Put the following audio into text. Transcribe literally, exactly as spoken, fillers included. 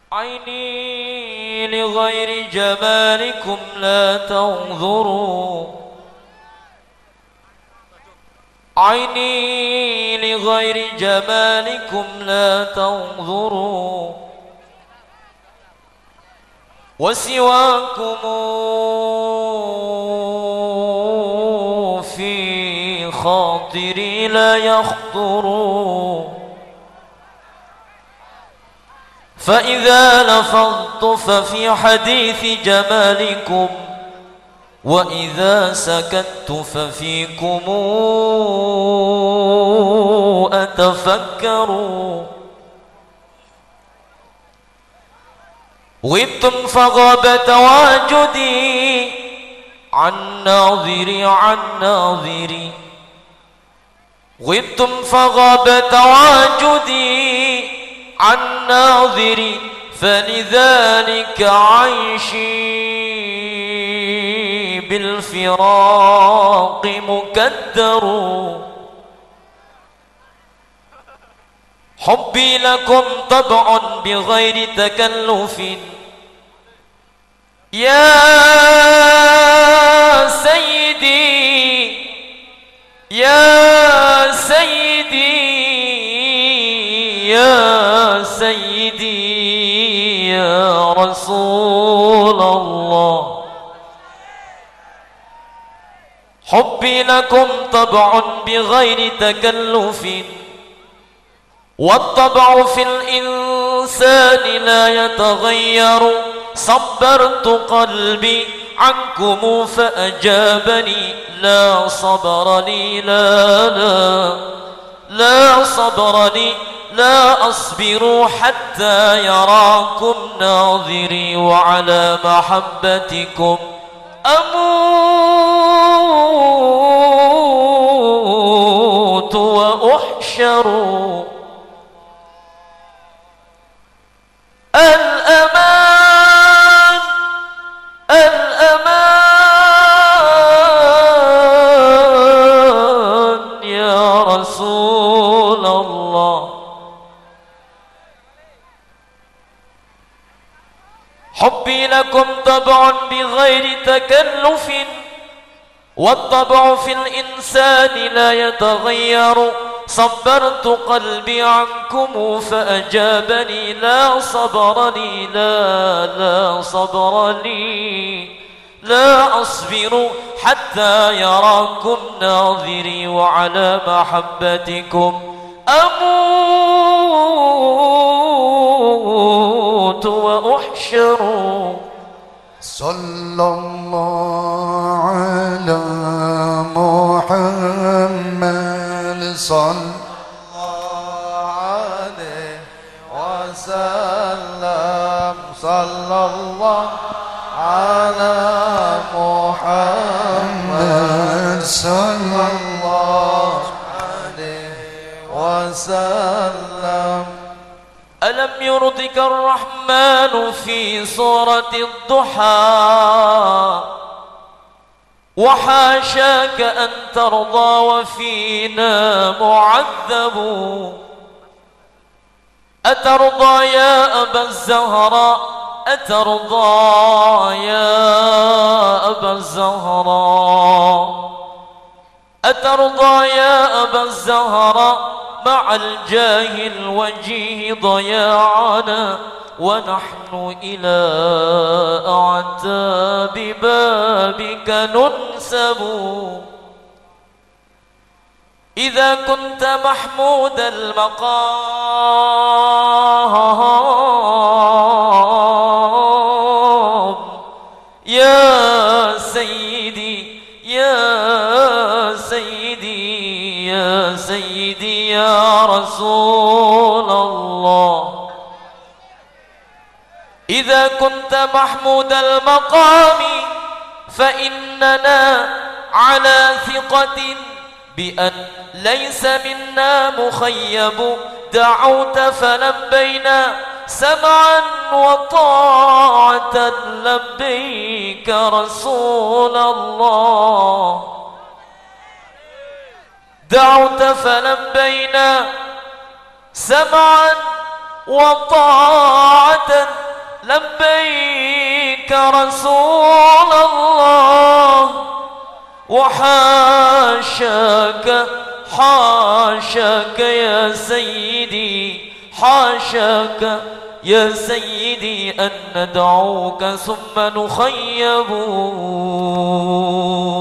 عيني لغير جمالكم لا تنظروا، عيني لغير جمالكم لا تنظروا، وسواكم في خاطري لا يخطروا، فإذا لفظت ففي حديث جمالكم، وإذا سكت ففيكم أتفكر. غبتم فغاب تواجدي عن ناظري عن ناظري، غبتم فغاب تواجدي عن ناظري، فلذلك عيشي بالفراق مكدر. حبي لكم طبع بغير تكلف، يا سيدي يا سيدي يا سيدي يا رسول الله. حبي لكم طبع بغير تكلف، والطبع في الإنسان لا يتغير. صبرت قلبي عنكم فأجابني، لا صبر لي لا لا لا صبر لي لا أصبر حتى يراكم ناظري، وعلى محبتكم أموت وأحشر. الأمان الأمان يا رسول الله. حبي لكم طبع بغير تكلف، والطبع في الإنسان لا يتغير. صبرت قلبي عنكم فأجابني، لا صبر لي لا لا صبر لي لا أصبر حتى يراكم ناظري، وعلى محبتكم أموت وأحشر. صلى الله على محمد صلى الله عليه وسلم، صلى الله على محمد صلى الله عليه وسلم. ألم يرضك الرحمن في سورة الضحى، وحاشاك أن ترضى وفينا معذب. أترضى يا أبا الزهراء، أترضى يا أبا الزهراء، أترضى يا أبا الزهراء مع الجاه الوجيه ضياعنا، ونحن إلى أعتاب بابك ننسب. إذا كنت محمود المقام يا سيدي يا سيدي يا سيدي يا رسول الله. إذا كنت محمود المقام فإننا على ثقة بأن ليس منا مخيب. دعوت فلبينا سمعا وطاعة، لبيك رسول الله. دعوت فلبينا سمعا وطاعة، لبيك رسول الله وحاشاك حاشاك يا سيدي حاشاك يا سيدي أن ندعوك ثم نخيب